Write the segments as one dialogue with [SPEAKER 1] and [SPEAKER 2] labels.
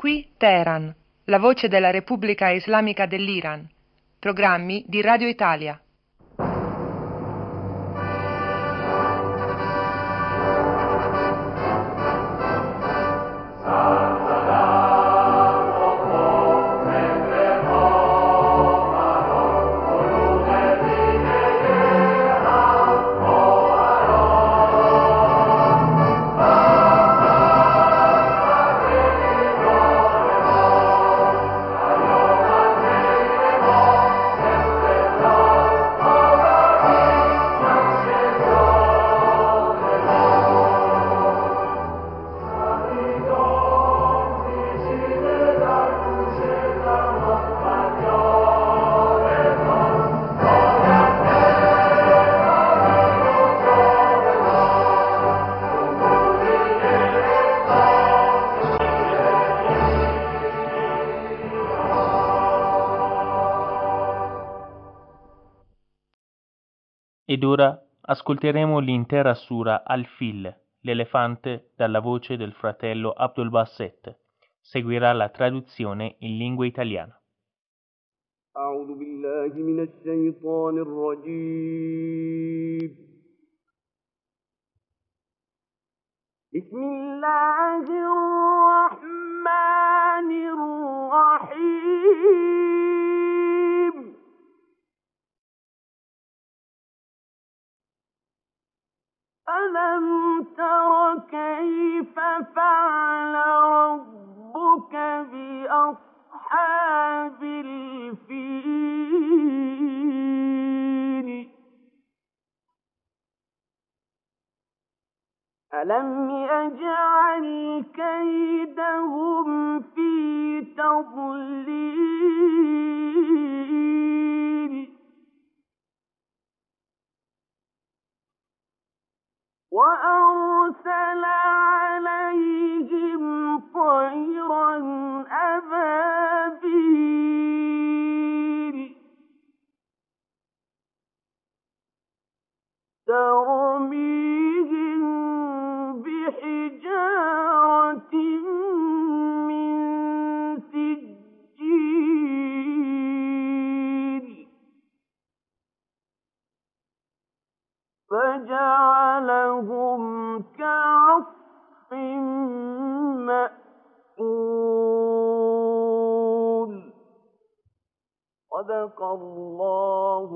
[SPEAKER 1] Qui Teheran, la voce della Repubblica Islamica dell'Iran. Programmi di Radio Italia.
[SPEAKER 2] Ed ora ascolteremo l'intera sura Al-Fil, l'elefante, dalla voce del fratello Abdul Basset. Seguirà la traduzione in lingua italiana.
[SPEAKER 3] أعوذ بالله من الشيطان الرجيم بسم الله الرحمن الرحيم ألم تر كيف فعل ربك بأصحاب الفيل ألم يجعل كيدهم في تضليل وأرسل عليهم طيرا أبابيل ترميهم بحجارة من سجيل فجعلهم كعصف مأكول صدق الله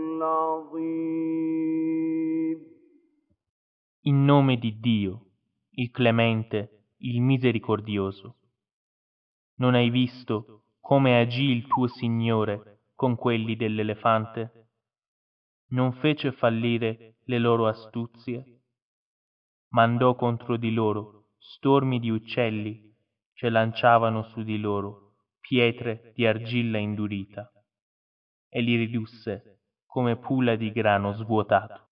[SPEAKER 3] العظيم.
[SPEAKER 2] In nome di Dio, il Clemente, il Misericordioso. Non hai visto come agì il tuo Signore con quelli dell'elefante? Non fece fallire le loro astuzie? Mandò contro di loro stormi di uccelli che lanciavano su di loro pietre di argilla indurita e li ridusse come pulla di grano svuotato.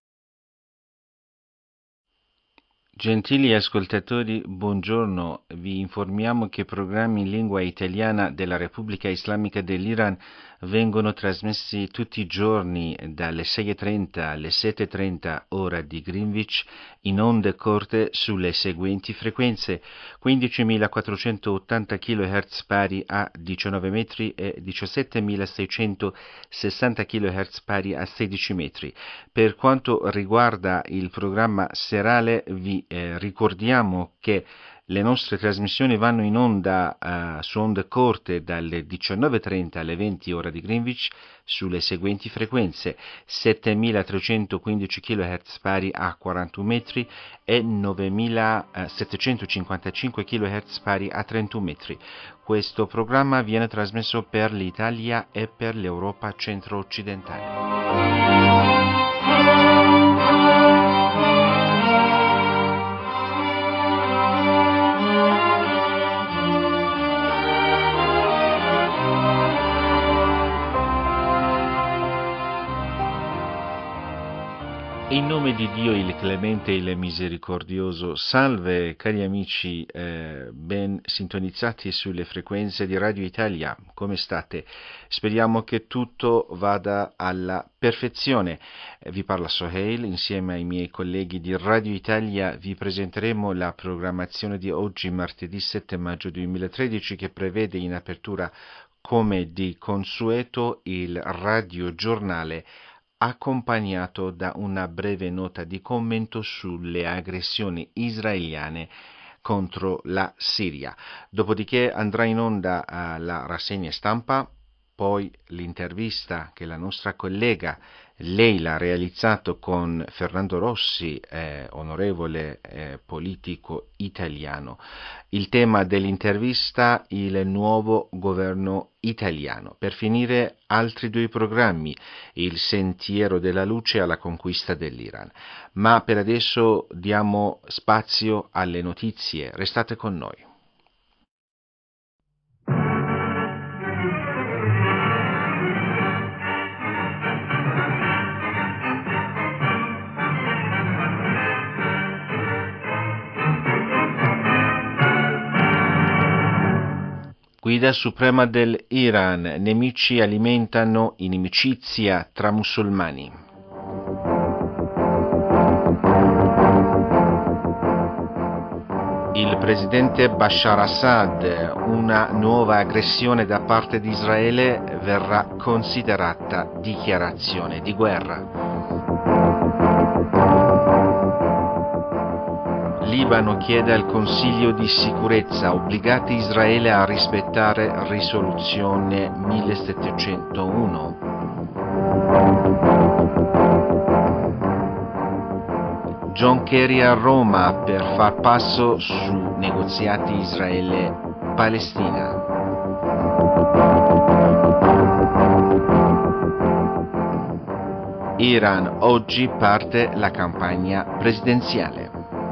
[SPEAKER 4] Gentili ascoltatori, buongiorno. Vi informiamo che programmi in lingua italiana della Repubblica Islamica dell'Iran vengono trasmessi tutti i giorni dalle 6:30 alle 7:30 ora di Greenwich in onde corte sulle seguenti frequenze: 15.480 kHz pari a 19 metri e 17.660 kHz pari a 16 metri. Per quanto riguarda il programma serale, vi ricordiamo che le nostre trasmissioni vanno in onda su onde corte dalle 19:30 alle 20 ora di Greenwich sulle seguenti frequenze: 7.315 kHz pari a 41 metri e 9.755 kHz pari a 31 metri. Questo programma viene trasmesso per l'Italia e per l'Europa centro-occidentale. In nome di Dio, il clemente e il misericordioso, salve cari amici ben sintonizzati sulle frequenze di Radio Italia, come state? Speriamo che tutto vada alla perfezione. Vi parla Soheil, insieme ai miei colleghi di Radio Italia vi presenteremo la programmazione di oggi, martedì 7 maggio 2013, che prevede in apertura, come di consueto, il radiogiornale accompagnato da una breve nota di commento sulle aggressioni israeliane contro la Siria. Dopodiché andrà in onda la rassegna stampa, poi l'intervista che la nostra collega Leila ha realizzato con Fernando Rossi, onorevole politico italiano. Il tema dell'intervista, il nuovo governo italiano. Per finire, altri due programmi, il sentiero della luce alla conquista dell'Iran. Ma per adesso diamo spazio alle notizie. Restate con noi. Guida suprema dell'Iran, nemici alimentano inimicizia tra musulmani. Il presidente Bashar Assad, una nuova aggressione da parte di Israele verrà considerata dichiarazione di guerra. Libano chiede al Consiglio di sicurezza obbligati Israele a rispettare risoluzione 1701. John Kerry a Roma per far passo su negoziati Israele-Palestina. Iran, oggi parte la campagna presidenziale.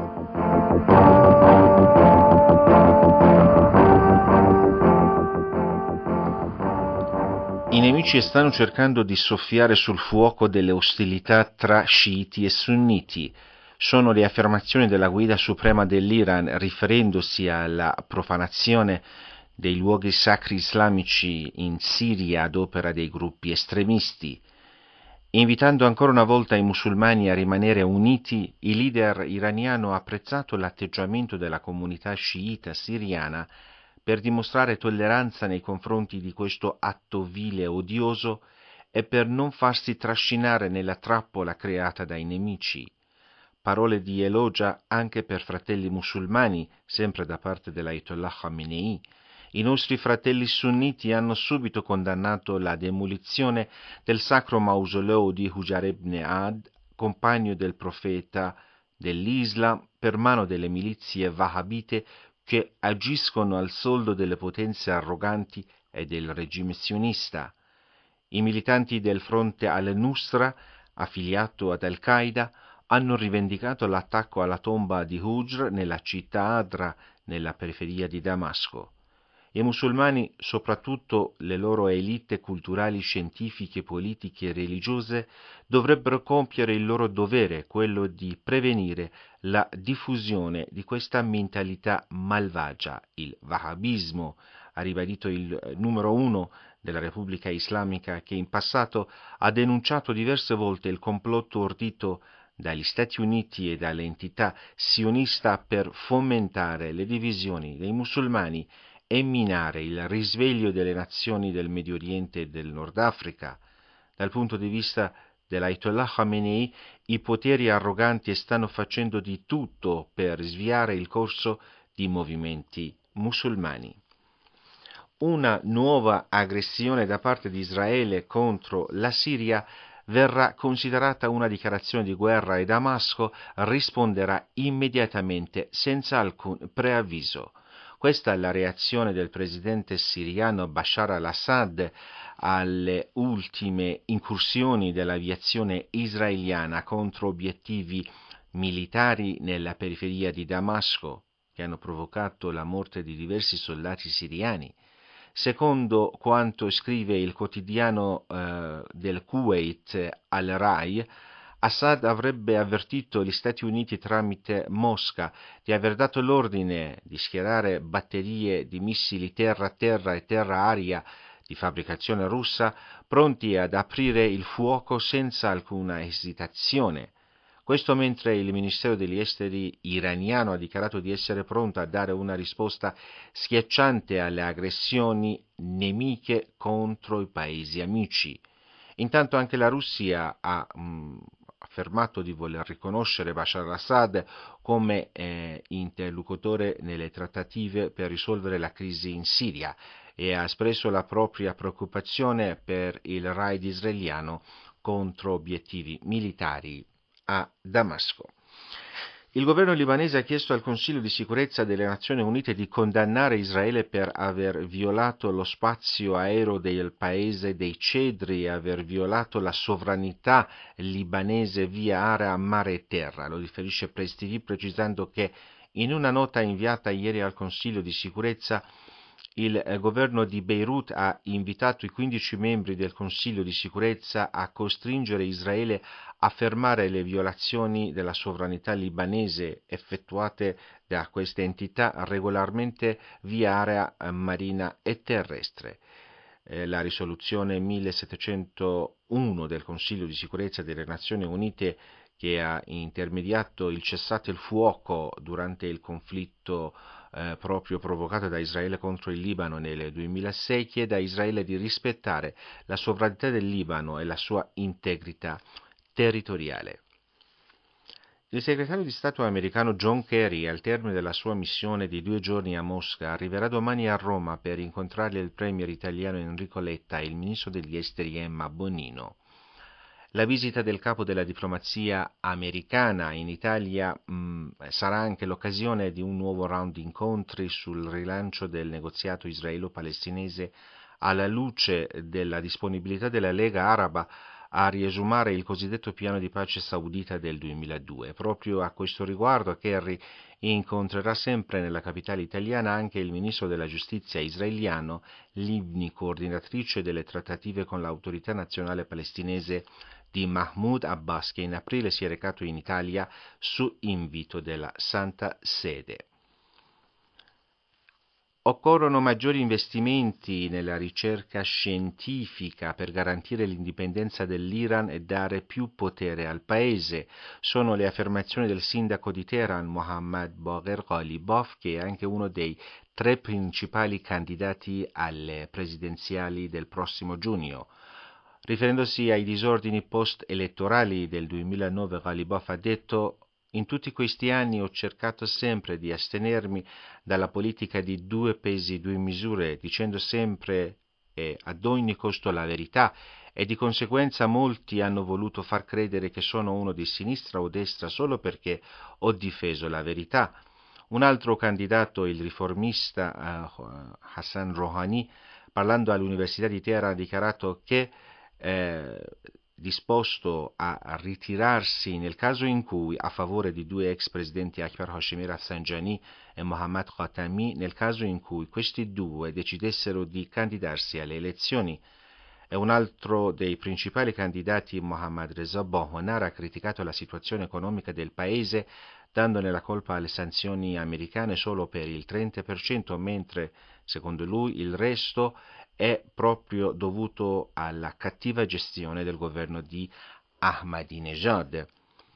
[SPEAKER 4] I nemici stanno cercando di soffiare sul fuoco delle ostilità tra sciiti e sunniti. Sono le affermazioni della guida suprema dell'Iran riferendosi alla profanazione dei luoghi sacri islamici in Siria ad opera dei gruppi estremisti. Invitando ancora una volta i musulmani a rimanere uniti, il leader iraniano ha apprezzato l'atteggiamento della comunità sciita siriana per dimostrare tolleranza nei confronti di questo atto vile e odioso e per non farsi trascinare nella trappola creata dai nemici. Parole di elogia anche per fratelli musulmani, sempre da parte dell'Ayatollah Khamenei. I nostri fratelli sunniti hanno subito condannato la demolizione del sacro mausoleo di Hujar ibn Ad, compagno del profeta dell'Islam, per mano delle milizie wahhabite che agiscono al soldo delle potenze arroganti e del regime sionista. I militanti del fronte al-Nusra, affiliato ad Al-Qaeda, hanno rivendicato l'attacco alla tomba di Hujr nella città Adra, nella periferia di Damasco. I musulmani, soprattutto le loro elite culturali, scientifiche, politiche e religiose, dovrebbero compiere il loro dovere, quello di prevenire la diffusione di questa mentalità malvagia. Il wahhabismo, ha ribadito il numero 1 della Repubblica Islamica, che in passato ha denunciato diverse volte il complotto ordito dagli Stati Uniti e dalle entità sionista per fomentare le divisioni dei musulmani e minare il risveglio delle nazioni del Medio Oriente e del Nord Africa. Dal punto di vista dell'Ayatollah Khamenei, i poteri arroganti stanno facendo di tutto per sviare il corso di movimenti musulmani. Una nuova aggressione da parte di Israele contro la Siria verrà considerata una dichiarazione di guerra e Damasco risponderà immediatamente senza alcun preavviso. Questa è la reazione del presidente siriano Bashar al-Assad alle ultime incursioni dell'aviazione israeliana contro obiettivi militari nella periferia di Damasco, che hanno provocato la morte di diversi soldati siriani. Secondo quanto scrive il quotidiano del Kuwait Al-Rai, Assad avrebbe avvertito gli Stati Uniti tramite Mosca di aver dato l'ordine di schierare batterie di missili terra-terra e terra-aria di fabbricazione russa, pronti ad aprire il fuoco senza alcuna esitazione. Questo mentre il Ministero degli Esteri iraniano ha dichiarato di essere pronto a dare una risposta schiacciante alle aggressioni nemiche contro i paesi amici. Intanto anche la Russia ha affermato di voler riconoscere Bashar al-Assad come interlocutore nelle trattative per risolvere la crisi in Siria e ha espresso la propria preoccupazione per il raid israeliano contro obiettivi militari a Damasco. Il governo libanese ha chiesto al Consiglio di sicurezza delle Nazioni Unite di condannare Israele per aver violato lo spazio aereo del paese dei cedri e aver violato la sovranità libanese via area, mare e terra. Lo riferisce Press TV precisando che in una nota inviata ieri al Consiglio di sicurezza il governo di Beirut ha invitato i 15 membri del Consiglio di sicurezza a costringere Israele a fermare le violazioni della sovranità libanese effettuate da queste entità regolarmente via area marina e terrestre. La risoluzione 1701 del Consiglio di sicurezza delle Nazioni Unite, che ha intermediato il cessate il fuoco durante il conflitto proprio provocato da Israele contro il Libano nel 2006, chiede a Israele di rispettare la sovranità del Libano e la sua integrità territoriale. Il segretario di Stato americano John Kerry, al termine della sua missione di 2 giorni a Mosca, arriverà domani a Roma per incontrare il premier italiano Enrico Letta e il ministro degli esteri Emma Bonino. La visita del capo della diplomazia americana in Italia sarà anche l'occasione di un nuovo round di incontri sul rilancio del negoziato israelo-palestinese alla luce della disponibilità della Lega Araba a riesumare il cosiddetto piano di pace saudita del 2002. Proprio a questo riguardo Kerry incontrerà sempre nella capitale italiana anche il ministro della giustizia israeliano, Livni, coordinatrice delle trattative con l'autorità nazionale palestinese di Mahmoud Abbas, che in aprile si è recato in Italia su invito della Santa Sede. Occorrono maggiori investimenti nella ricerca scientifica per garantire l'indipendenza dell'Iran e dare più potere al paese. Sono le affermazioni del sindaco di Teheran, Mohammad Bagher Ghalibaf, che è anche uno dei 3 principali candidati alle presidenziali del prossimo giugno. Riferendosi ai disordini post-elettorali del 2009, Ghalibaf ha detto: in tutti questi anni ho cercato sempre di astenermi dalla politica di 2 pesi, 2 misure, dicendo sempre e ad ogni costo la verità, e di conseguenza molti hanno voluto far credere che sono uno di sinistra o destra solo perché ho difeso la verità. Un altro candidato, il riformista Hassan Rouhani, parlando all'Università di Teheran, ha dichiarato che disposto a ritirarsi nel caso in cui, a favore di 2 ex presidenti Akbar Hashemi Rafsanjani e Mohammad Khatami, nel caso in cui questi 2 decidessero di candidarsi alle elezioni. E un altro dei principali candidati, Mohammad Reza Bohonar, ha criticato la situazione economica del paese, dandone la colpa alle sanzioni americane solo per il 30%, mentre, secondo lui, il resto è proprio dovuto alla cattiva gestione del governo di Ahmadinejad.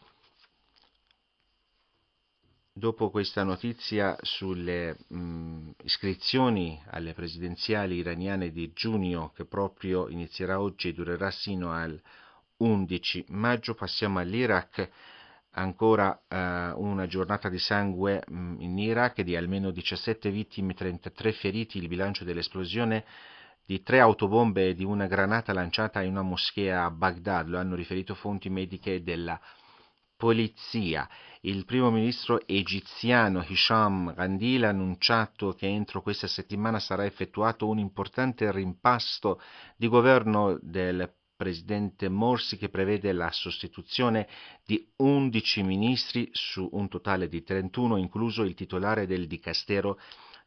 [SPEAKER 4] Dopo questa notizia sulle iscrizioni alle presidenziali iraniane di giugno, che proprio inizierà oggi e durerà sino al 11 maggio, passiamo all'Iraq. Ancora una giornata di sangue in Iraq, di almeno 17 vittime, 33 feriti, il bilancio dell'esplosione di 3 autobombe e di una granata lanciata in una moschea a Baghdad, lo hanno riferito fonti mediche della polizia. Il primo ministro egiziano Hisham Gandil ha annunciato che entro questa settimana sarà effettuato un importante rimpasto di governo del presidente Morsi, che prevede la sostituzione di 11 ministri su un totale di 31, incluso il titolare del dicastero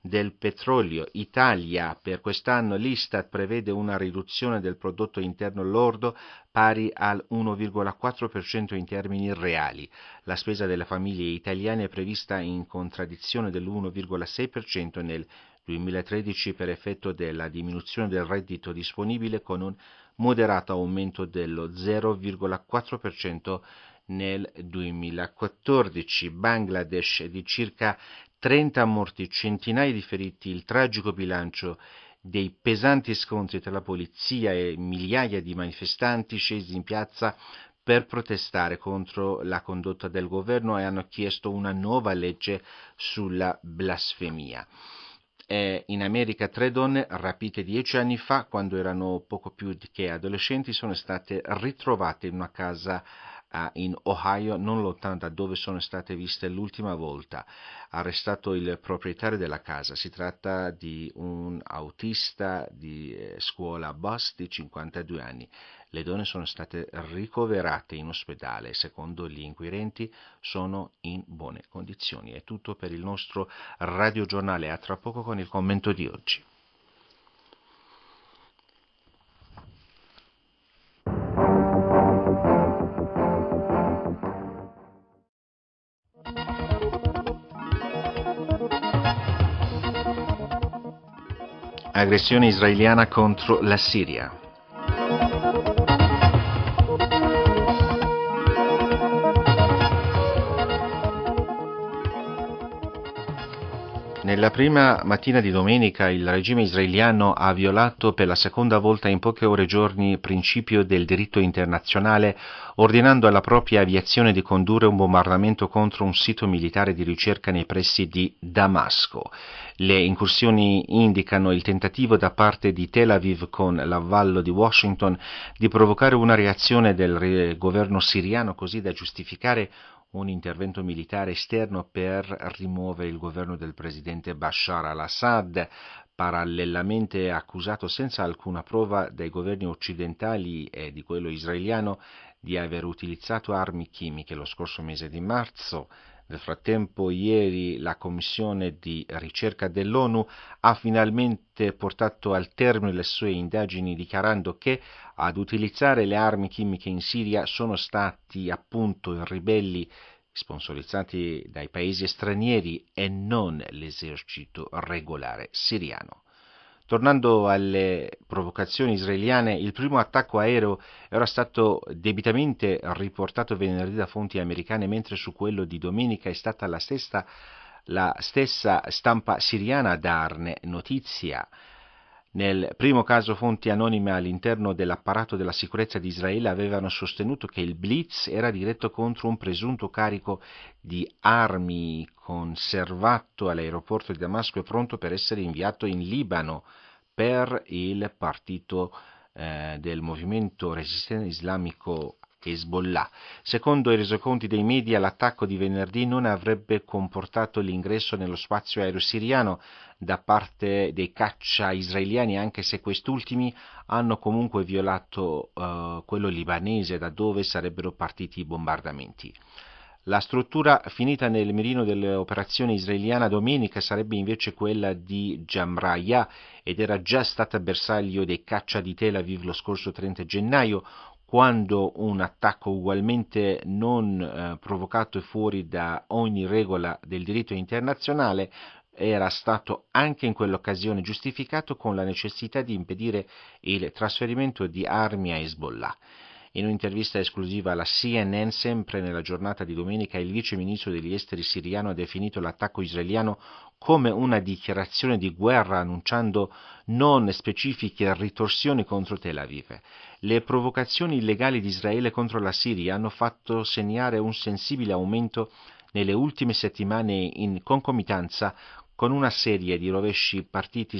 [SPEAKER 4] del petrolio. Italia, per quest'anno l'Istat prevede una riduzione del prodotto interno lordo pari al 1,4% in termini reali. La spesa delle famiglie italiane è prevista in contraddizione dell'1,6% nel 2013 per effetto della diminuzione del reddito disponibile, con un moderato aumento dello 0,4% nel 2014. Bangladesh di circa 30 morti, centinaia di feriti, il tragico bilancio dei pesanti scontri tra la polizia e migliaia di manifestanti scesi in piazza per protestare contro la condotta del governo e hanno chiesto una nuova legge sulla blasfemia. In America 3 donne rapite 10 anni fa, quando erano poco più che adolescenti, sono state ritrovate in una casa in Ohio, non lontano da dove sono state viste l'ultima volta. Arrestato il proprietario della casa. Si tratta di un autista di scuola bus di 52 anni. Le donne sono state ricoverate in ospedale e, secondo gli inquirenti, sono in buone condizioni. È tutto per il nostro radiogiornale. A tra poco con il commento di oggi. Aggressione israeliana contro la Siria. Nella prima mattina di domenica il regime israeliano ha violato per la seconda volta in poche ore giorni il principio del diritto internazionale, ordinando alla propria aviazione di condurre un bombardamento contro un sito militare di ricerca nei pressi di Damasco. Le incursioni indicano il tentativo da parte di Tel Aviv, con l'avallo di Washington, di provocare una reazione del governo siriano così da giustificare un intervento militare esterno per rimuovere il governo del presidente Bashar al-Assad, parallelamente accusato senza alcuna prova dai governi occidentali e di quello israeliano di aver utilizzato armi chimiche lo scorso mese di marzo. Nel frattempo, ieri la commissione di ricerca dell'ONU ha finalmente portato al termine le sue indagini, dichiarando che ad utilizzare le armi chimiche in Siria sono stati appunto i ribelli sponsorizzati dai paesi stranieri e non l'esercito regolare siriano. Tornando alle provocazioni israeliane, il primo attacco aereo era stato debitamente riportato venerdì da fonti americane, mentre su quello di domenica è stata la stessa stampa siriana a darne notizia. Nel primo caso fonti anonime all'interno dell'apparato della sicurezza di Israele avevano sostenuto che il blitz era diretto contro un presunto carico di armi conservato all'aeroporto di Damasco e pronto per essere inviato in Libano per il partito del movimento resistente islamico Hezbollah. Secondo i resoconti dei media, l'attacco di venerdì non avrebbe comportato l'ingresso nello spazio aereo siriano da parte dei caccia israeliani, anche se quest'ultimi hanno comunque violato quello libanese, da dove sarebbero partiti i bombardamenti. La struttura finita nel mirino dell'operazione israeliana domenica sarebbe invece quella di Jamraya ed era già stata bersaglio dei caccia di Tel Aviv lo scorso 30 gennaio, quando un attacco ugualmente non provocato e fuori da ogni regola del diritto internazionale era stato anche in quell'occasione giustificato con la necessità di impedire il trasferimento di armi a Hezbollah. In un'intervista esclusiva alla CNN, sempre nella giornata di domenica, il vice ministro degli esteri siriano ha definito l'attacco israeliano come una dichiarazione di guerra, annunciando non specifiche ritorsioni contro Tel Aviv. Le provocazioni illegali di Israele contro la Siria hanno fatto segnare un sensibile aumento nelle ultime settimane in concomitanza con una serie di rovesci patiti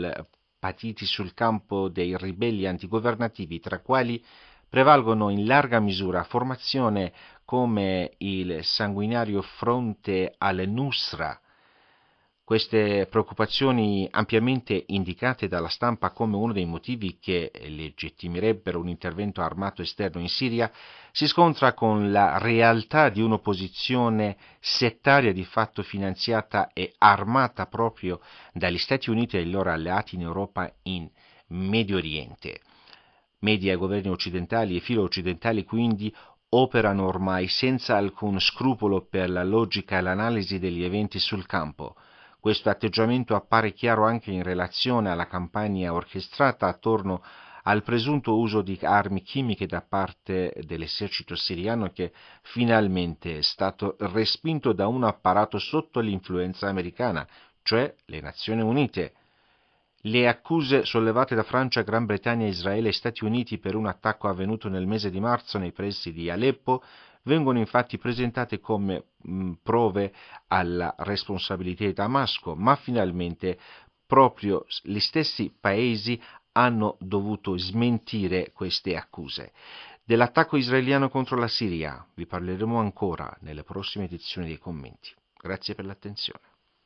[SPEAKER 4] sul campo dei ribelli antigovernativi, tra quali prevalgono in larga misura formazioni come il sanguinario Fronte al-Nusra, Queste preoccupazioni, ampiamente indicate dalla stampa come uno dei motivi che legittimirebbero un intervento armato esterno in Siria, si scontra con la realtà di un'opposizione settaria di fatto finanziata e armata proprio dagli Stati Uniti e i loro alleati in Europa in Medio Oriente. Media e governi occidentali e filo occidentali quindi operano ormai senza alcun scrupolo per la logica e l'analisi degli eventi sul campo. Questo atteggiamento appare chiaro anche in relazione alla campagna orchestrata attorno al presunto uso di armi chimiche da parte dell'esercito siriano che finalmente è stato respinto da un apparato sotto l'influenza americana, cioè le Nazioni Unite. Le accuse sollevate da Francia, Gran Bretagna, Israele e Stati Uniti per un attacco avvenuto nel mese di marzo nei pressi di Aleppo vengono infatti presentate come prove alla responsabilità di Damasco, ma finalmente proprio gli stessi paesi hanno dovuto smentire queste accuse. Dell'attacco israeliano contro la Siria vi parleremo ancora nelle prossime edizioni dei commenti. Grazie per l'attenzione.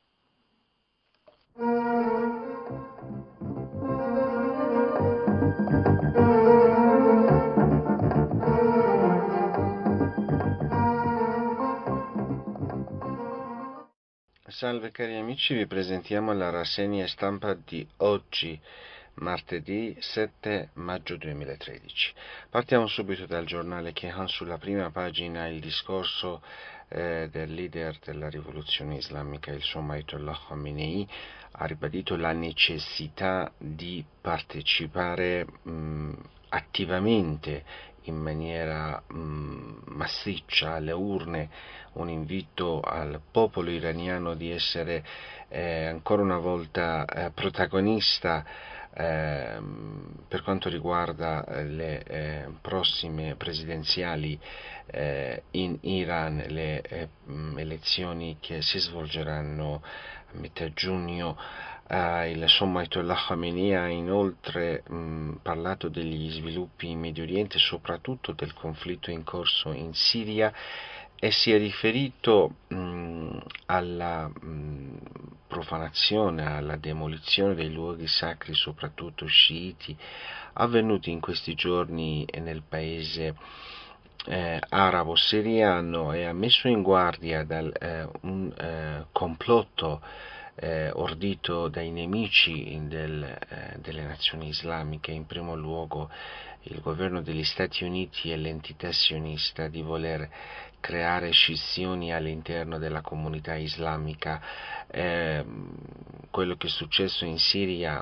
[SPEAKER 4] Salve cari amici, vi presentiamo la rassegna stampa di oggi, martedì 7 maggio 2013. Partiamo subito dal giornale che ha sulla prima pagina il discorso del leader della rivoluzione islamica, il suo Ayatollah Khamenei, ha ribadito la necessità di partecipare attivamente in maniera massiccia alle urne, un invito al popolo iraniano di essere ancora una volta protagonista per quanto riguarda le prossime presidenziali in Iran, le elezioni che si svolgeranno a metà giugno. Il sommo Ayatollah Khamenei ha inoltre parlato degli sviluppi in Medio Oriente, soprattutto del conflitto in corso in Siria, e si è riferito alla profanazione, alla demolizione dei luoghi sacri, soprattutto sciiti, avvenuti in questi giorni nel paese arabo siriano, e ha messo in guardia da un complotto ordito dai nemici delle nazioni islamiche, in primo luogo il governo degli Stati Uniti e l'entità sionista, di voler creare scissioni all'interno della comunità islamica. Quello che è successo in Siria,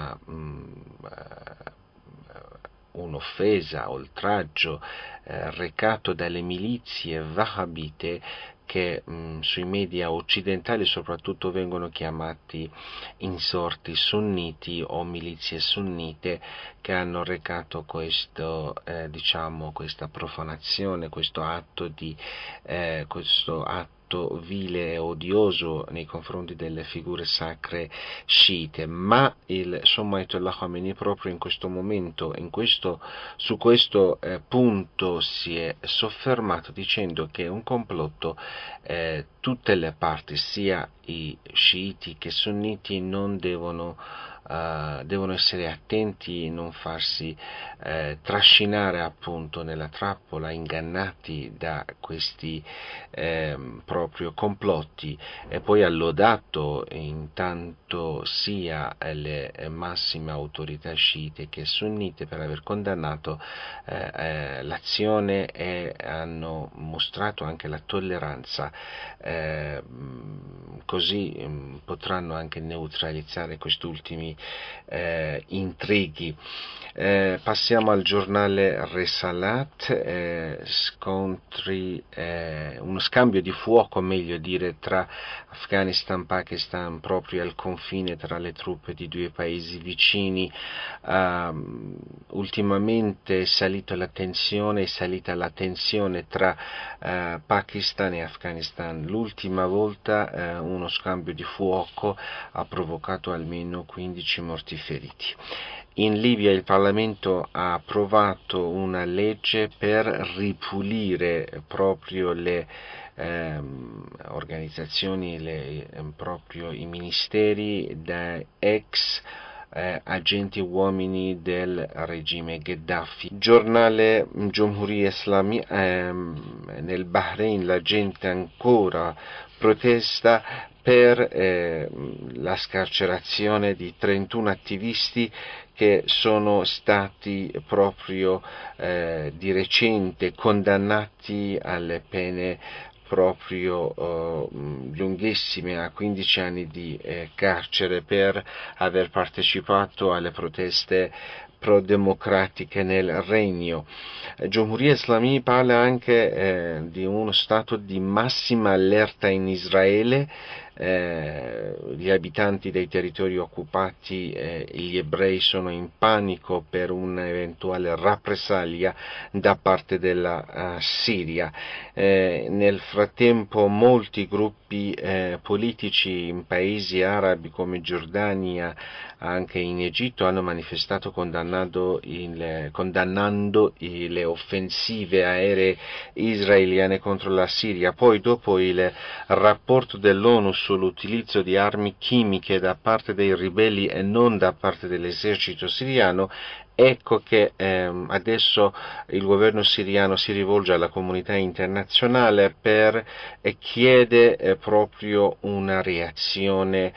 [SPEAKER 4] un'offesa, oltraggio recato dalle milizie wahhabite che sui media occidentali soprattutto vengono chiamati insorti sunniti o milizie sunnite, che hanno recato questa profanazione, questo atto vile e odioso nei confronti delle figure sacre sciite. Ma il sommo Ayatollah Khamenei proprio in questo momento, su questo punto si è soffermato dicendo che è un complotto, tutte le parti, sia i sciiti che sunniti, non devono essere attenti, non farsi trascinare appunto nella trappola, ingannati da questi proprio complotti. E poi ha lodato intanto sia le massime autorità sciite che sunnite per aver condannato l'azione, e hanno mostrato anche la tolleranza, così potranno anche neutralizzare questi ultimi intrighi. Passiamo al giornale Risalat, uno scambio di fuoco, meglio dire, tra Afghanistan e Pakistan, proprio al confine tra le truppe di due paesi vicini. Ultimamente è salita la tensione tra Pakistan e Afghanistan. L'ultima volta uno scambio di fuoco ha provocato almeno 15 morti feriti. In Libia il Parlamento ha approvato una legge per ripulire proprio le organizzazioni, proprio i ministeri da ex agenti uomini del regime Gheddafi. Giornale Jomhuriya Islami, nel Bahrain la gente ancora protesta per la scarcerazione di 31 attivisti che sono stati proprio di recente condannati alle pene proprio lunghissime, a 15 anni di carcere per aver partecipato alle proteste pro-democratiche nel regno. Jomhuriya Islami parla anche di uno stato di massima allerta in Israele. Gli abitanti dei territori occupati, gli ebrei, sono in panico per un'eventuale rappresaglia da parte della Siria. Nel frattempo molti gruppi politici in paesi arabi come Giordania, anche in Egitto, hanno manifestato condannando le offensive aeree israeliane contro la Siria. Poi, dopo il rapporto dell'ONU sull'utilizzo di armi chimiche da parte dei ribelli e non da parte dell'esercito siriano, ecco che adesso il governo siriano si rivolge alla comunità internazionale e chiede proprio una reazione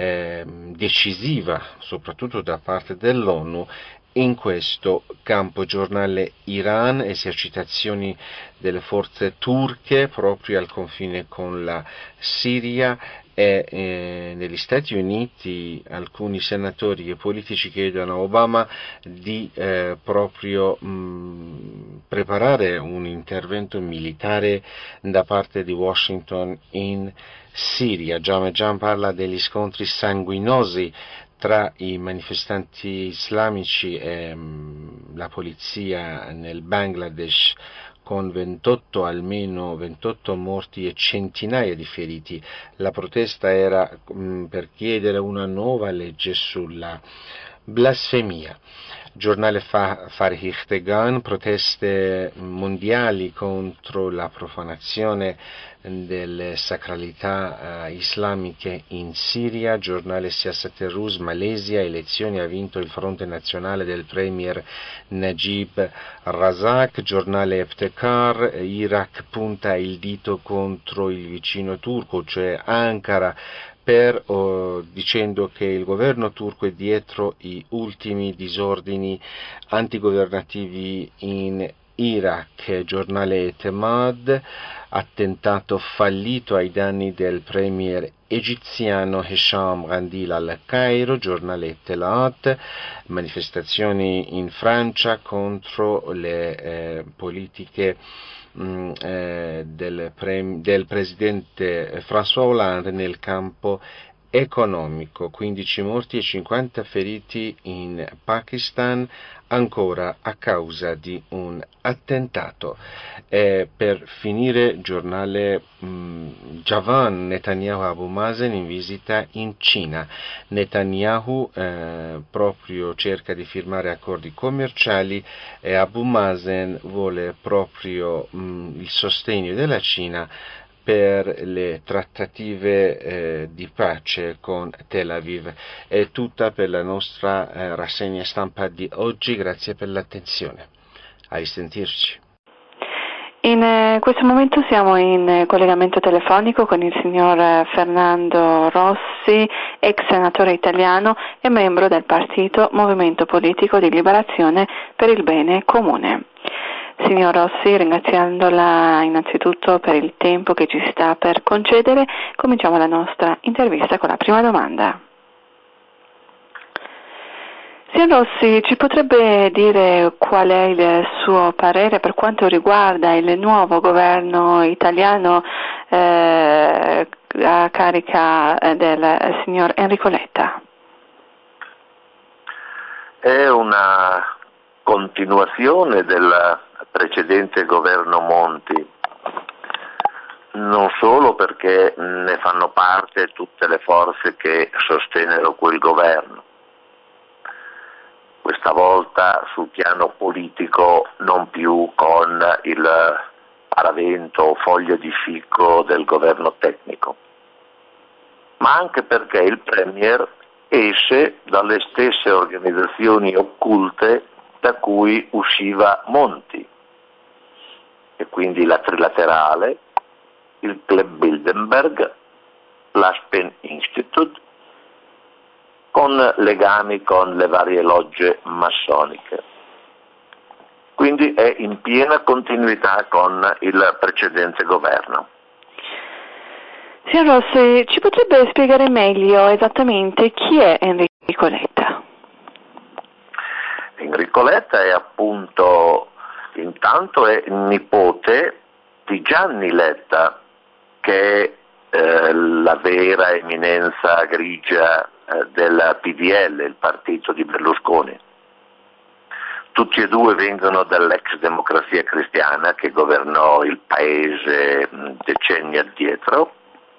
[SPEAKER 4] decisiva, soprattutto da parte dell'ONU, in questo campo. Giornale Iran, esercitazioni delle forze turche proprio al confine con la Siria. E negli Stati Uniti alcuni senatori e politici chiedono a Obama di proprio preparare un intervento militare da parte di Washington in Siria. Ahmadinejad parla degli scontri sanguinosi tra i manifestanti islamici e la polizia nel Bangladesh, con almeno 28 morti e centinaia di feriti. La protesta era per chiedere una nuova legge sulla blasfemia. Giornale Farhightegan, proteste mondiali contro la profanazione delle sacralità islamiche in Siria. Giornale Siyasat Rus, Malesia, elezioni, ha vinto il fronte nazionale del premier Najib Razak. Giornale Eftekar, Iraq punta il dito contro il vicino turco, cioè Ankara, dicendo che il governo turco è dietro i ultimi disordini antigovernativi in Iraq. Giornale Etemad, attentato fallito ai danni del premier egiziano Hesham Randil al Cairo. Giornale Telaat, manifestazioni in Francia contro le politiche del presidente François Hollande nel campo economico. 15 morti e 50 feriti in Pakistan, ancora a causa di un attentato. Per finire, giornale Javan, Netanyahu Abu Mazen in visita in Cina. Netanyahu proprio cerca di firmare accordi commerciali e Abu Mazen vuole proprio il sostegno della Cina per le trattative di pace con Tel Aviv. È tutta per la nostra rassegna stampa di oggi, grazie per l'attenzione. A risentirci.
[SPEAKER 5] In questo momento siamo in collegamento telefonico con il signor Fernando Rossi, ex senatore italiano e membro del partito Movimento Politico di Liberazione per il Bene Comune. Signor Rossi, ringraziandola innanzitutto per il tempo che ci sta per concedere, cominciamo la nostra intervista con la prima domanda. Signor Rossi, ci potrebbe dire qual è il suo parere per quanto riguarda il nuovo governo italiano a carica del signor Enrico Letta?
[SPEAKER 6] È una continuazione del precedente governo Monti, non solo perché ne fanno parte tutte le forze che sostennero quel governo. questa volta sul piano politico, non più con il paravento o foglia di fico del governo tecnico, ma anche perché il Premier esce dalle stesse organizzazioni occulte da cui usciva Monti, e quindi la Trilaterale, il Club Bilderberg, l'Aspen Institute, con legami con le varie logge massoniche. Quindi è in piena continuità con il precedente governo.
[SPEAKER 5] Signor Rossi, ci potrebbe spiegare meglio esattamente chi è Enrico Letta?
[SPEAKER 6] Enrico Letta è appunto, intanto è nipote di Gianni Letta, che è la vera eminenza grigia del PDL, il partito di Berlusconi. Tutti e due vengono dall'ex Democrazia Cristiana che governò il paese decenni addietro,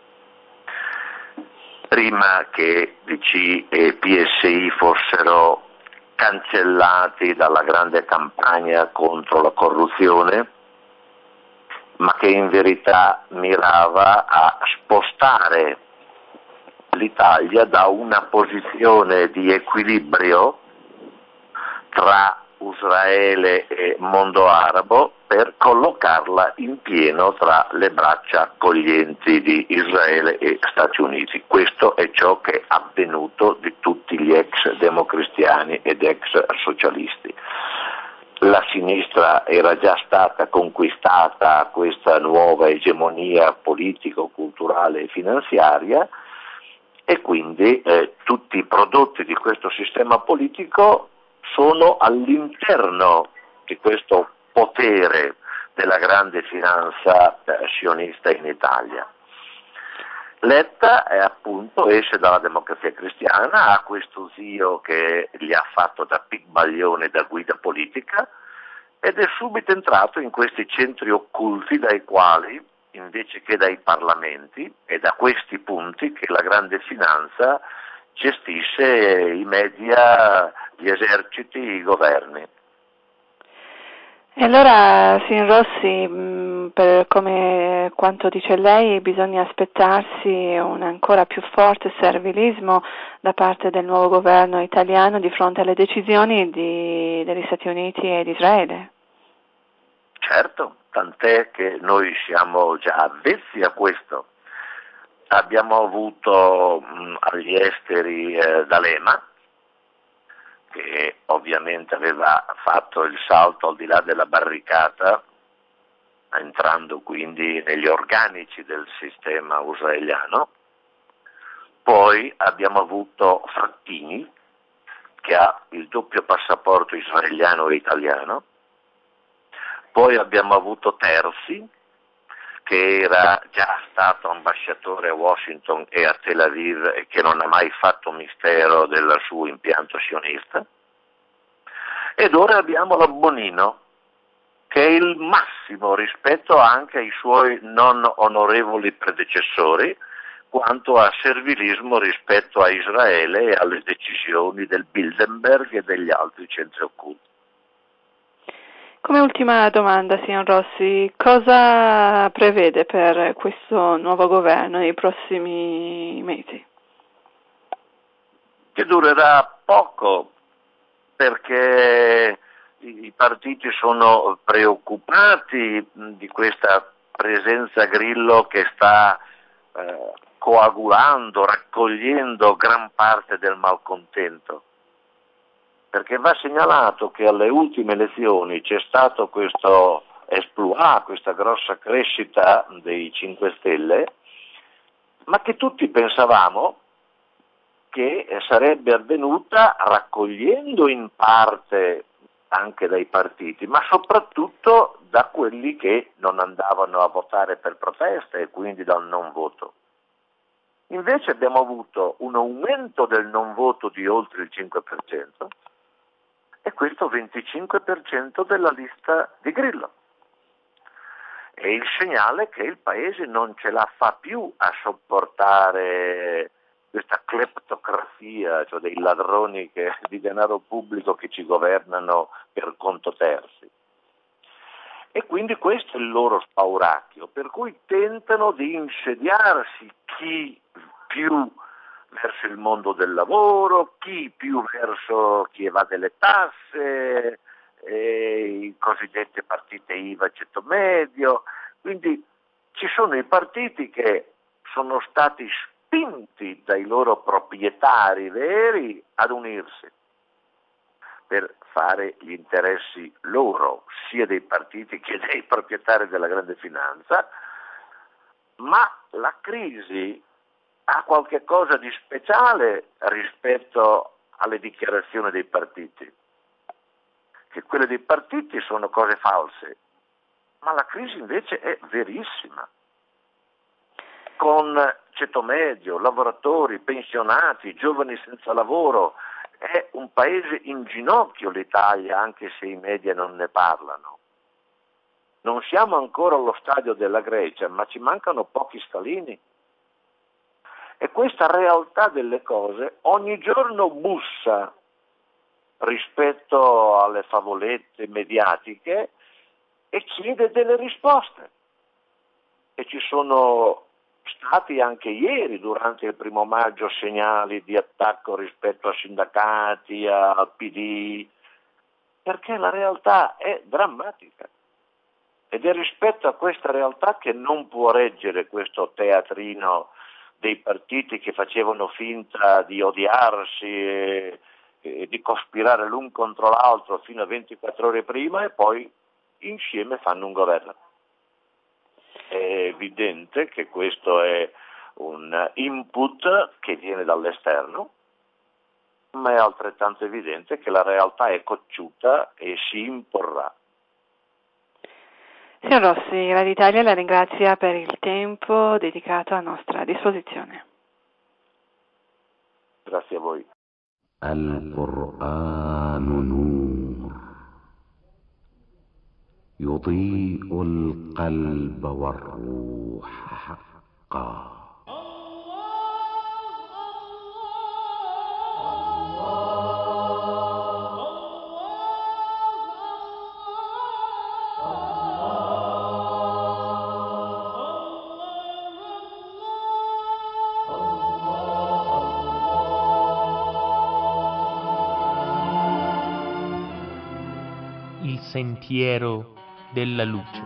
[SPEAKER 6] prima che DC e PSI fossero cancellati dalla grande campagna contro la corruzione, ma che in verità mirava a spostare l'Italia da una posizione di equilibrio tra Israele e mondo arabo per collocarla in pieno tra le braccia accoglienti di Israele e Stati Uniti. Questo è ciò che è avvenuto di tutti gli ex democristiani ed ex socialisti. La sinistra era già stata conquistata a questa nuova egemonia politico-culturale e finanziaria, e quindi tutti i prodotti di questo sistema politico sono all'interno di questo potere della grande finanza sionista in Italia. Letta appunto esce dalla Democrazia Cristiana, ha questo zio che gli ha fatto da pigmaglione, da guida politica, ed è subito entrato in questi centri occulti dai quali, invece che dai parlamenti, è da questi punti che la grande finanza gestisce i media, gli eserciti, i governi.
[SPEAKER 5] E allora, signor Rossi, per come quanto dice lei, bisogna aspettarsi un ancora più forte servilismo da parte del nuovo governo italiano di fronte alle decisioni degli Stati Uniti e di Israele.
[SPEAKER 6] Certo, tant'è che noi siamo già avvezzi a questo. Abbiamo avuto agli esteri D'Alema, che ovviamente aveva fatto il salto al di là della barricata, entrando quindi negli organici del sistema israeliano. Poi abbiamo avuto Frattini, che ha il doppio passaporto israeliano e italiano. Poi abbiamo avuto Terzi, che era già stato ambasciatore a Washington e a Tel Aviv e che non ha mai fatto mistero del suo impianto sionista. Ed ora abbiamo la Bonino, che è il massimo rispetto anche ai suoi non onorevoli predecessori, quanto a servilismo rispetto a Israele e alle decisioni del Bilderberg e degli altri centri occulti.
[SPEAKER 5] Come ultima domanda, signor Rossi, cosa prevede per questo nuovo governo nei prossimi mesi?
[SPEAKER 6] Che durerà poco, perché i partiti sono preoccupati di questa presenza Grillo che sta coagulando, raccogliendo gran parte del malcontento. Perché va segnalato che alle ultime elezioni c'è stato questo exploit, questa grossa crescita dei 5 Stelle, ma che tutti pensavamo che sarebbe avvenuta raccogliendo in parte anche dai partiti, ma soprattutto da quelli che non andavano a votare per protesta e quindi dal non voto. Invece abbiamo avuto un aumento del non voto di oltre il 5%, e questo 25% della lista di Grillo. È il segnale che il Paese non ce la fa più a sopportare questa cleptocrazia, cioè dei ladroni di denaro pubblico che ci governano per conto terzi. E quindi questo è il loro spauracchio, per cui tentano di insediarsi chi più verso il mondo del lavoro, chi più verso chi evade le tasse, i cosiddetti partite IVA ceto medio. Quindi ci sono i partiti che sono stati spinti dai loro proprietari veri ad unirsi per fare gli interessi loro, sia dei partiti che dei proprietari della grande finanza, ma la crisi ha qualche cosa di speciale rispetto alle dichiarazioni dei partiti, che quelle dei partiti sono cose false, ma la crisi invece è verissima. Con ceto medio, lavoratori, pensionati, giovani senza lavoro, è un paese in ginocchio l'Italia, anche se i media non ne parlano. Non siamo ancora allo stadio della Grecia, ma ci mancano pochi scalini. E questa realtà delle cose ogni giorno bussa rispetto alle favolette mediatiche e chiede delle risposte. E ci sono stati anche ieri, durante il 1° maggio, segnali di attacco rispetto a sindacati, al PD, perché la realtà è drammatica. Ed è rispetto a questa realtà che non può reggere questo teatrino dei partiti che facevano finta di odiarsi e di cospirare l'un contro l'altro fino a 24 ore prima e poi insieme fanno un governo. È evidente che questo è un input che viene dall'esterno, ma è altrettanto evidente che la realtà è cocciuta e si imporrà.
[SPEAKER 5] Signor Rossi, Radio Italia la ringrazia per il tempo dedicato a nostra disposizione.
[SPEAKER 6] Grazie a voi.
[SPEAKER 7] القرآن نور يضيء القلب والروح حقا.
[SPEAKER 2] Il sentiero della luce.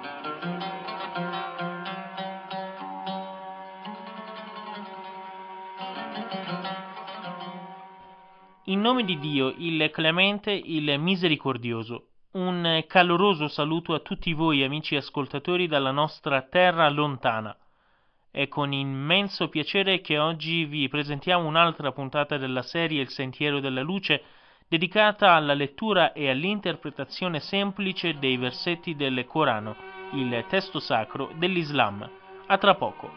[SPEAKER 2] In nome di Dio, il clemente, il misericordioso, un caloroso saluto a tutti voi amici ascoltatori dalla nostra terra lontana. È con immenso piacere che oggi vi presentiamo un'altra puntata della serie Il Sentiero della Luce, dedicata alla lettura e all'interpretazione semplice dei versetti del Corano, il testo sacro dell'Islam. A tra poco.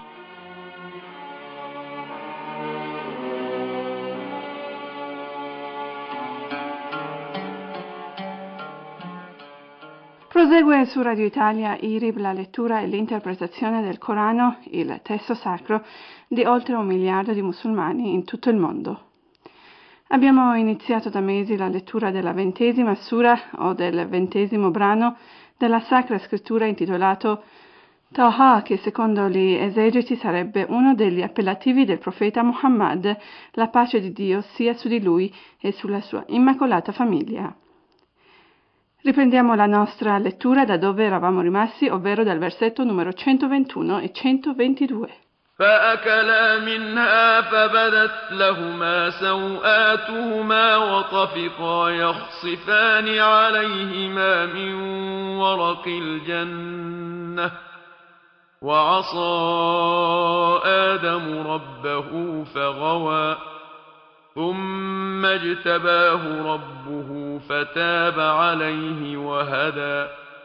[SPEAKER 5] Prosegue su Radio Italia IRIB la lettura e l'interpretazione del Corano, il testo sacro di oltre 1 miliardo di musulmani in tutto il mondo. Abbiamo iniziato da mesi la lettura della 20ª sura o del 20° brano della Sacra Scrittura intitolato Taha, che secondo gli esegeti sarebbe uno degli appellativi del profeta Muhammad, la pace di Dio sia su di lui e sulla sua immacolata famiglia. Riprendiamo la nostra lettura da dove eravamo rimasti, ovvero dal versetto numero 121 e 122.
[SPEAKER 8] فأكلا منها فبدت لهما سوآتهما وطفقا يخصفان عليهما من ورق الجنة وعصى آدم ربه فغوى ثم اجتباه ربه فتاب عليه وهدى.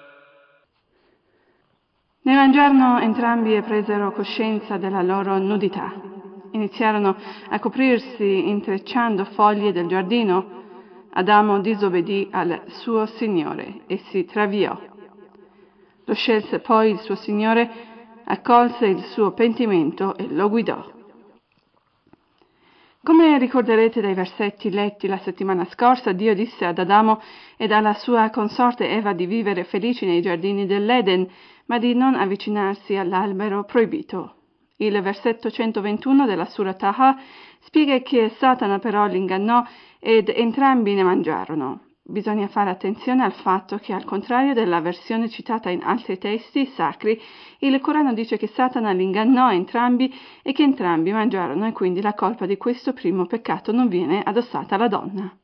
[SPEAKER 5] Nel mangiarono entrambi e presero coscienza della loro nudità. Iniziarono a coprirsi intrecciando foglie del giardino. Adamo disobbedì al suo Signore e si traviò. Lo scelse poi il suo Signore, accolse il suo pentimento e lo guidò. Come ricorderete dai versetti letti la settimana scorsa, Dio disse ad Adamo ed alla sua consorte Eva di vivere felici nei giardini dell'Eden, ma di non avvicinarsi all'albero proibito. Il versetto 121 della Sura Taha spiega che Satana però li ingannò ed entrambi ne mangiarono. Bisogna fare attenzione al fatto che, al contrario della versione citata in altri testi sacri, il Corano dice che Satana li ingannò entrambi e che entrambi mangiarono, e quindi la colpa di questo primo peccato non viene addossata alla donna.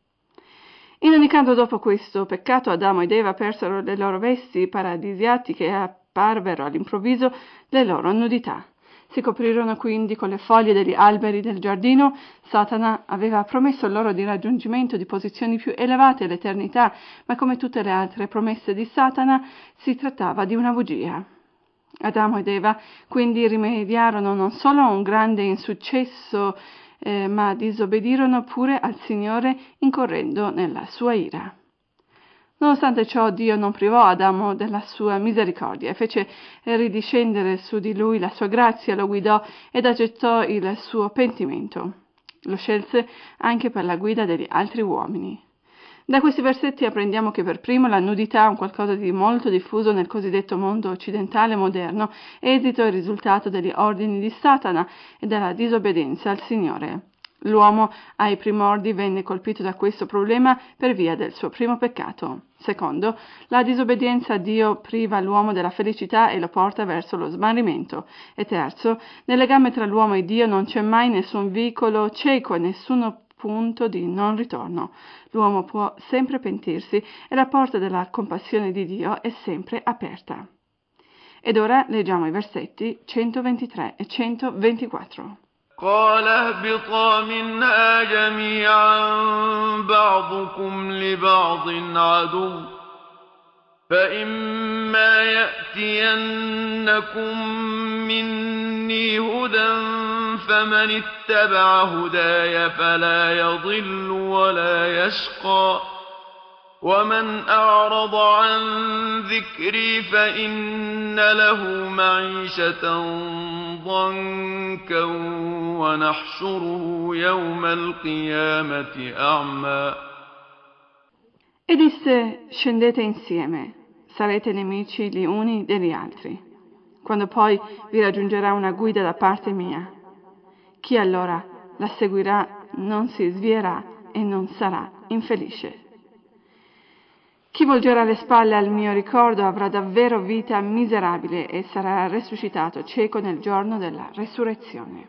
[SPEAKER 5] In ogni caso, dopo questo peccato, Adamo ed Eva persero le loro vesti paradisiache e apparvero all'improvviso le loro nudità. Si coprirono quindi con le foglie degli alberi del giardino. Satana aveva promesso loro di raggiungimento di posizioni più elevate all'eternità, ma come tutte le altre promesse di Satana si trattava di una bugia. Adamo ed Eva quindi rimediarono non solo a un grande insuccesso, ma disobbedirono pure al Signore incorrendo nella sua ira. Nonostante ciò, Dio non privò Adamo della sua misericordia e fece ridiscendere su di lui la sua grazia, lo guidò ed accettò il suo pentimento. Lo scelse anche per la guida degli altri uomini. Da questi versetti apprendiamo che per primo la nudità è un qualcosa di molto diffuso nel cosiddetto mondo occidentale moderno, esito e risultato degli ordini di Satana e della disobbedienza al Signore. L'uomo ai primordi venne colpito da questo problema per via del suo primo peccato. Secondo, la disobbedienza a Dio priva l'uomo della felicità e lo porta verso lo smarrimento. E terzo, nel legame tra l'uomo e Dio non c'è mai nessun vicolo cieco e nessuno punto di non ritorno. L'uomo può sempre pentirsi e la porta della compassione di Dio è sempre aperta. Ed ora leggiamo i versetti 123 e 124.
[SPEAKER 8] قال اهبطا منها جميعا بعضكم لبعض عدو فإما يأتينكم مني هدى فمن اتبع هداي فلا يضل ولا يشقى ومن أعرض عن ذكري فإن له معيشة ضنكا ونحشره يوم القيامة أعمى.
[SPEAKER 5] E disse: scendete insieme, sarete nemici gli uni degli altri, quando poi vi raggiungerà una guida da parte mia. Chi allora la seguirà non si svierà e non sarà infelice. Chi volgerà le spalle al mio ricordo avrà davvero vita miserabile e sarà resuscitato cieco nel giorno della resurrezione.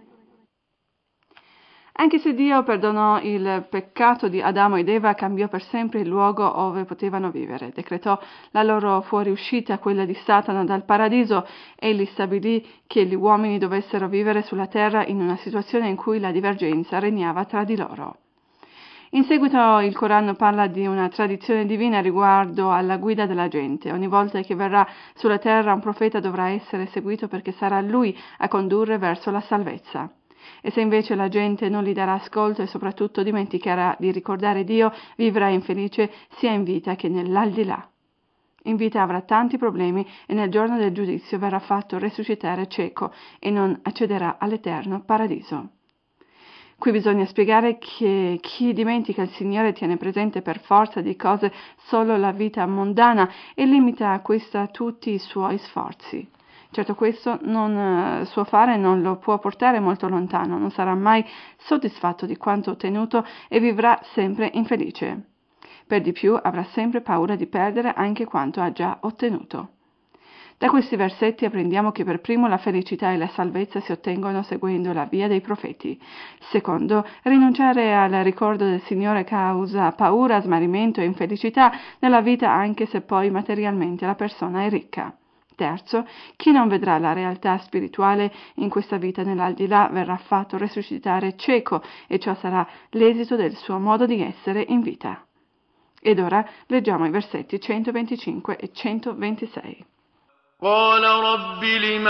[SPEAKER 5] Anche se Dio perdonò il peccato di Adamo ed Eva, cambiò per sempre il luogo ove potevano vivere, decretò la loro fuoriuscita, quella di Satana, dal paradiso, e li stabilì che gli uomini dovessero vivere sulla terra in una situazione in cui la divergenza regnava tra di loro. In seguito il Corano parla di una tradizione divina riguardo alla guida della gente. Ogni volta che verrà sulla terra un profeta dovrà essere seguito perché sarà lui a condurre verso la salvezza. E se invece la gente non gli darà ascolto e soprattutto dimenticherà di ricordare Dio, vivrà infelice sia in vita che nell'aldilà. In vita avrà tanti problemi e nel giorno del giudizio verrà fatto resuscitare cieco e non accederà all'eterno paradiso. Qui bisogna spiegare che chi dimentica il Signore tiene presente per forza di cose solo la vita mondana e limita a questa tutti i suoi sforzi. Certo, questo suo fare non lo può portare molto lontano, non sarà mai soddisfatto di quanto ottenuto e vivrà sempre infelice. Per di più avrà sempre paura di perdere anche quanto ha già ottenuto. Da questi versetti apprendiamo che per primo la felicità e la salvezza si ottengono seguendo la via dei profeti. Secondo, rinunciare al ricordo del Signore causa paura, smarrimento e infelicità nella vita anche se poi materialmente la persona è ricca. Terzo, chi non vedrà la realtà spirituale in questa vita nell'aldilà verrà fatto resuscitare cieco e ciò sarà l'esito del suo modo di essere in vita. Ed ora leggiamo i versetti 125 e 126.
[SPEAKER 8] قال رب لم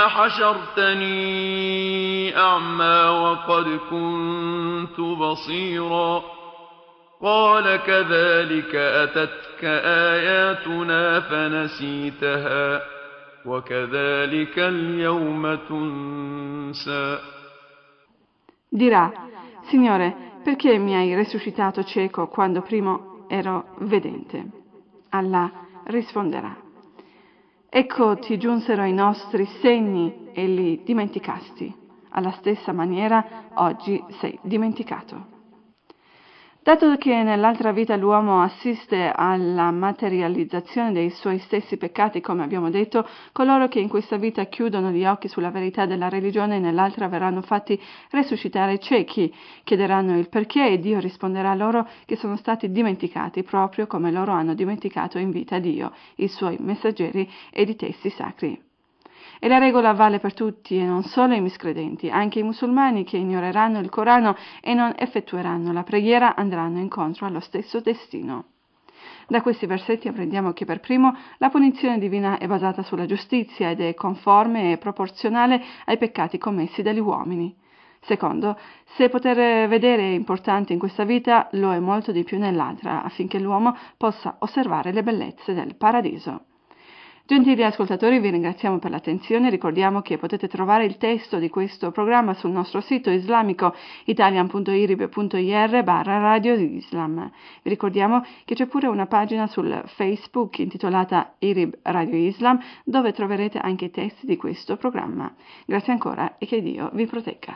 [SPEAKER 8] حشرتني أعمى وقد كنت بصيرا قال كذلك أتتك آياتنا فنسيتها وكذلك اليوم تنسى.
[SPEAKER 5] Dirà: Signore, perché mi hai risuscitato cieco quando prima ero vedente? Allah risponderà: ecco ti giunsero i nostri segni e li dimenticasti. Alla stessa maniera oggi sei dimenticato. Dato che nell'altra vita l'uomo assiste alla materializzazione dei suoi stessi peccati, come abbiamo detto, coloro che in questa vita chiudono gli occhi sulla verità della religione nell'altra verranno fatti resuscitare ciechi, chiederanno il perché e Dio risponderà loro che sono stati dimenticati proprio come loro hanno dimenticato in vita Dio, i suoi messaggeri ed i testi sacri. E la regola vale per tutti e non solo i miscredenti, anche i musulmani che ignoreranno il Corano e non effettueranno la preghiera andranno incontro allo stesso destino. Da questi versetti apprendiamo che per primo la punizione divina è basata sulla giustizia ed è conforme e proporzionale ai peccati commessi dagli uomini. Secondo, se poter vedere è importante in questa vita, lo è molto di più nell'altra, affinché l'uomo possa osservare le bellezze del paradiso. Gentili ascoltatori, vi ringraziamo per l'attenzione. Ricordiamo che potete trovare il testo di questo programma sul nostro sito islamico italian.irib.ir/radio Islam. Vi ricordiamo che c'è pure una pagina sul Facebook intitolata IRIB Radio Islam, dove troverete anche i testi di questo programma. Grazie ancora e che Dio vi protegga.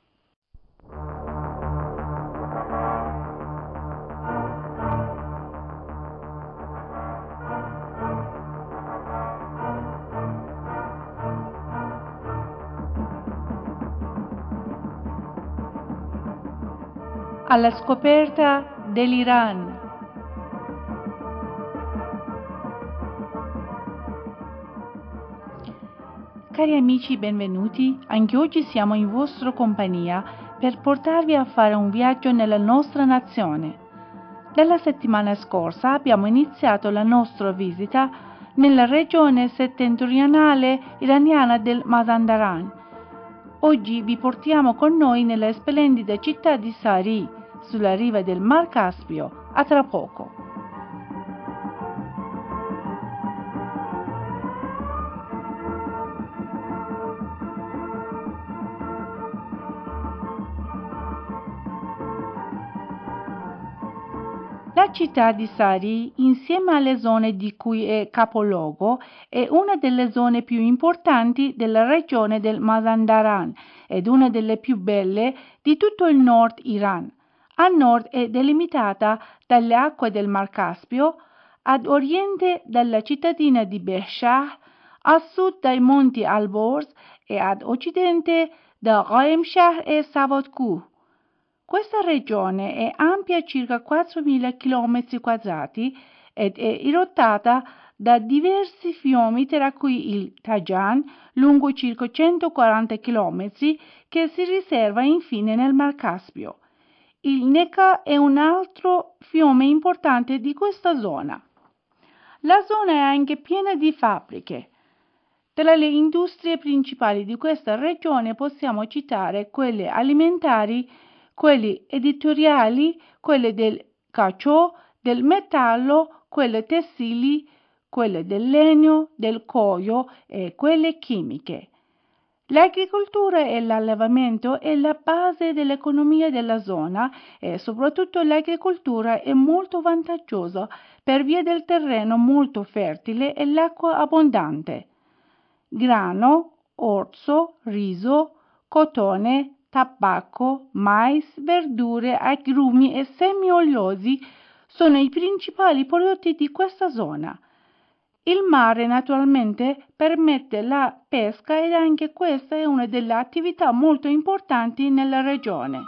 [SPEAKER 9] Alla scoperta dell'Iran. Cari amici, benvenuti. Anche oggi siamo in vostra compagnia per portarvi a fare un viaggio nella nostra nazione. Dalla settimana scorsa abbiamo iniziato la nostra visita nella regione settentrionale iraniana del Mazandaran. Oggi vi portiamo con noi nella splendida città di Sari, sulla riva del Mar Caspio. A tra poco. La città di Sari, insieme alle zone di cui è capoluogo, è una delle zone più importanti della regione del Mazandaran ed una delle più belle di tutto il nord Iran. A nord è delimitata dalle acque del Mar Caspio, ad oriente dalla cittadina di Behshah, a sud dai monti Alborz e ad occidente da Qaemshah e Savodkoh. Questa regione è ampia circa 4.000 km² ed è irrotata da diversi fiumi, tra cui il Tajan, lungo circa 140 km, che si riserva infine nel Mar Caspio. Il Neckar è un altro fiume importante di questa zona. La zona è anche piena di fabbriche. Tra le industrie principali di questa regione possiamo citare quelle alimentari, quelle editoriali, quelle del cacao, del metallo, quelle tessili, quelle del legno, del cuoio e quelle chimiche. L'agricoltura e l'allevamento è la base dell'economia della zona e soprattutto l'agricoltura è molto vantaggiosa per via del terreno molto fertile e l'acqua abbondante. Grano, orzo, riso, cotone, tabacco, mais, verdure, agrumi e semi oliosi sono i principali prodotti di questa zona. Il mare naturalmente permette la pesca ed anche questa è una delle attività molto importanti nella regione.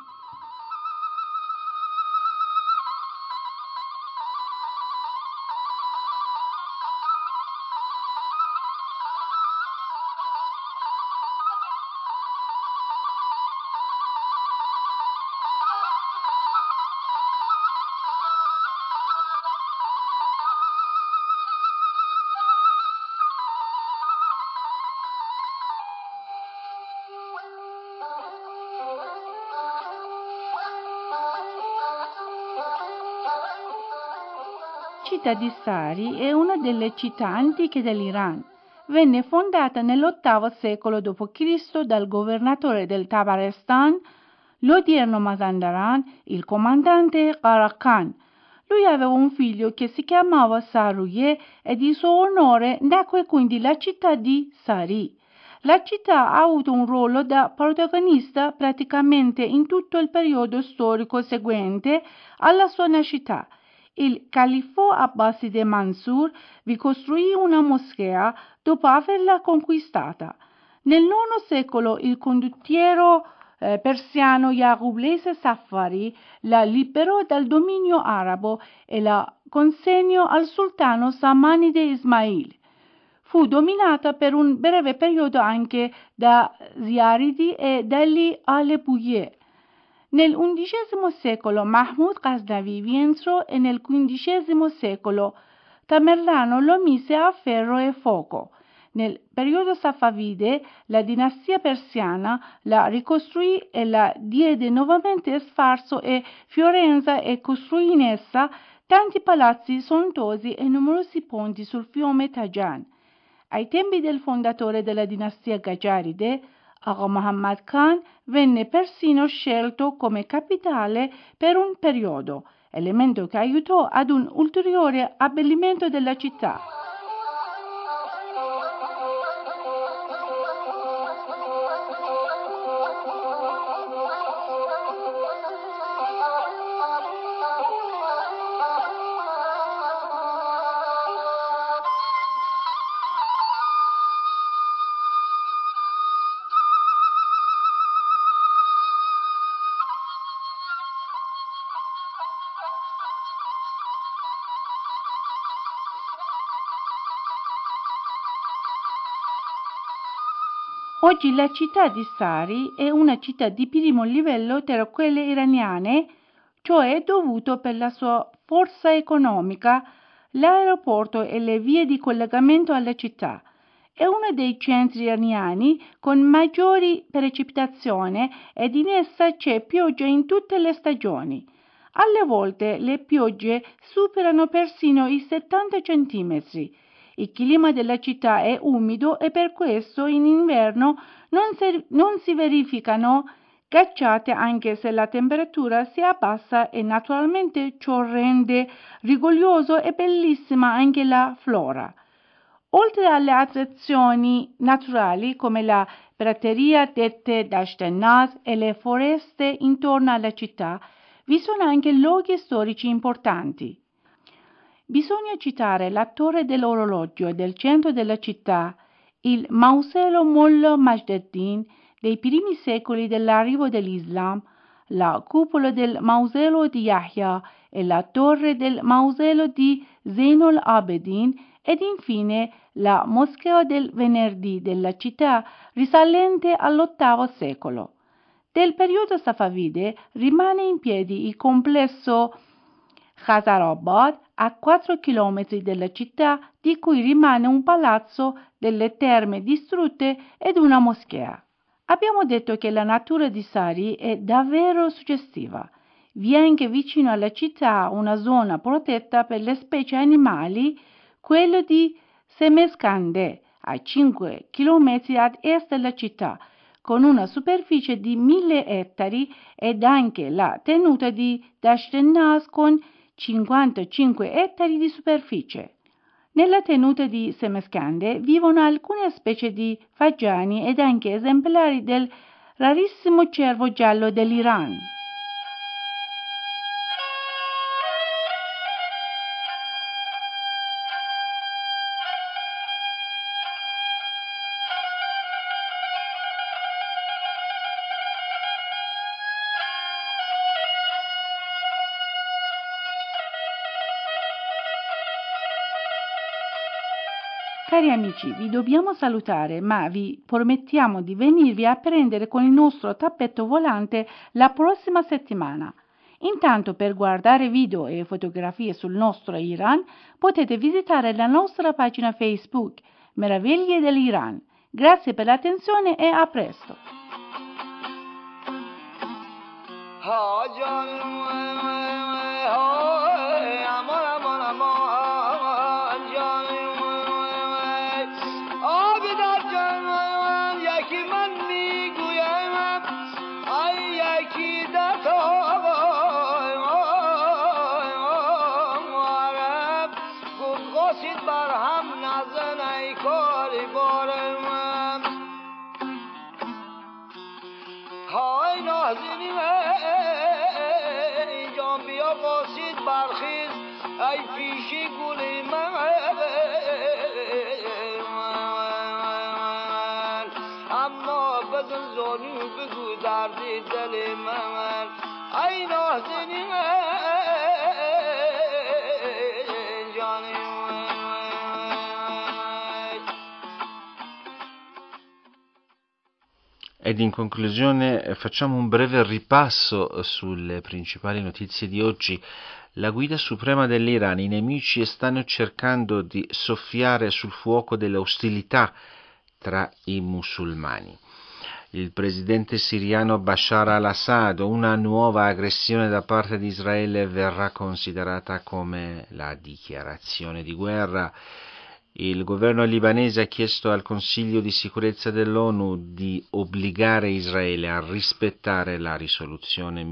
[SPEAKER 9] La città di Sari è una delle città antiche dell'Iran. Venne fondata nell'8° secolo d.C. dal governatore del Tabarestan l'odierno Mazandaran, il comandante Karakan. Lui aveva un figlio che si chiamava Saruye e di suo onore nacque quindi la città di Sari. La città ha avuto un ruolo da protagonista praticamente in tutto il periodo storico seguente alla sua nascita. Il califfo Abbaside Mansur vi costruì una moschea dopo averla conquistata. Nel IX secolo il condottiero persiano Yaqub Safari la liberò dal dominio arabo e la consegnò al sultano Samanide Ismail. Fu dominata per un breve periodo anche da Ziaridi e dagli Alebuye. Nel XI secolo Mahmud Ghaznavi vi entrò e nel XV secolo Tamerlano lo mise a ferro e fuoco. Nel periodo Safavide la dinastia persiana la ricostruì e la diede nuovamente sfarzo e fiorenza e costruì in essa tanti palazzi sontuosi e numerosi ponti sul fiume Tajan. Ai tempi del fondatore della dinastia Gajaride, Agha Muhammad Khan venne persino scelto come capitale per un periodo, elemento che aiutò ad un ulteriore abbellimento della città. Oggi la città di Sari è una città di primo livello tra quelle iraniane, cioè dovuto per la sua forza economica, l'aeroporto e le vie di collegamento alla città. È uno dei centri iraniani con maggiori precipitazioni ed in essa c'è pioggia in tutte le stagioni. Alle volte le piogge superano persino i 70 centimetri. Il clima della città è umido e per questo in inverno non si verificano ghiacciate anche se la temperatura si abbassa e naturalmente ciò rende rigoglioso e bellissima anche la flora. Oltre alle attrazioni naturali come la prateria dette Dasht-e-Naz e le foreste intorno alla città, vi sono anche luoghi storici importanti. Bisogna citare la torre dell'orologio del centro della città, il mausoleo Mullah Majdeddin dei primi secoli dell'arrivo dell'Islam, la cupola del mausoleo di Yahya e la torre del mausoleo di Zainul Abidin ed infine la moschea del venerdì della città risalente all'VIII secolo. Del periodo Safavide rimane in piedi il complesso Khazarabad a 4 chilometri dalla città, di cui rimane un palazzo, delle terme distrutte ed una moschea. Abbiamo detto che la natura di Sari è davvero suggestiva. Vi è anche vicino alla città una zona protetta per le specie animali, quello di Semeskande, a 5 chilometri ad est della città, con una superficie di 1000 ettari ed anche la tenuta di Dasht-e-Naz con 55 ettari di superficie. Nella tenuta di Semeskande vivono alcune specie di fagiani ed anche esemplari del rarissimo cervo giallo dell'Iran. Cari amici, vi dobbiamo salutare, ma vi promettiamo di venirvi a prendere con il nostro tappeto volante la prossima settimana. Intanto, per guardare video e fotografie sul nostro Iran, potete visitare la nostra pagina Facebook, Meraviglie dell'Iran. Grazie per l'attenzione e a presto!
[SPEAKER 10] Yaki باشید بر هم نزن ای کاری بار من های نازنین ای جان بیا باشید برخیز ای پیشی گلی من اما بزن زانو بگو دردی دل من ای نازنین
[SPEAKER 4] Ed in conclusione facciamo un breve ripasso sulle principali notizie di oggi. La guida suprema dell'Iran, i nemici stanno cercando di soffiare sul fuoco delle ostilità tra i musulmani. Il presidente siriano Bashar al-Assad, una nuova aggressione da parte di Israele verrà considerata come la dichiarazione di guerra. Il governo libanese ha chiesto al Consiglio di sicurezza dell'ONU di obbligare Israele a rispettare la risoluzione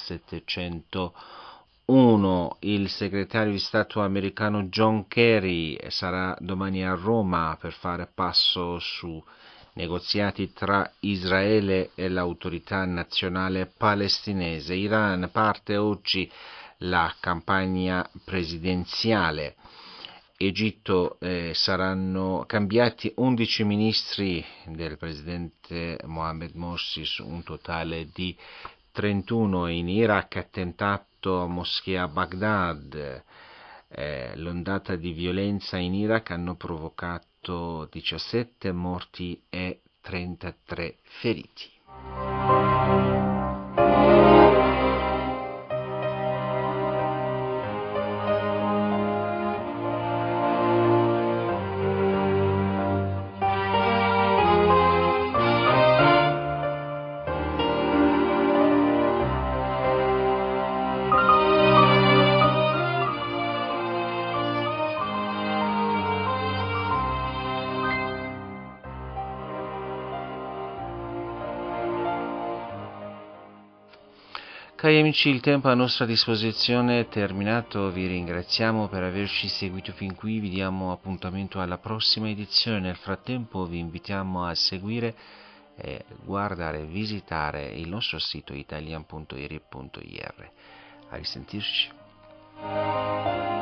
[SPEAKER 4] 1701. Il segretario di Stato americano John Kerry sarà domani a Roma per fare passo su negoziati tra Israele e l'autorità nazionale palestinese. Iran parte oggi la campagna presidenziale. Egitto saranno cambiati 11 ministri del presidente Mohammed Morsi su un totale di 31. In Iraq attentato a moschea a Baghdad. L'ondata di violenza in Iraq hanno provocato 17 morti e 33 feriti. Cari amici, il tempo a nostra disposizione è terminato, vi ringraziamo per averci seguito fin qui, vi diamo appuntamento alla prossima edizione. Nel frattempo vi invitiamo a seguire e guardare, visitare il nostro sito italian.iri.ir. A risentirci.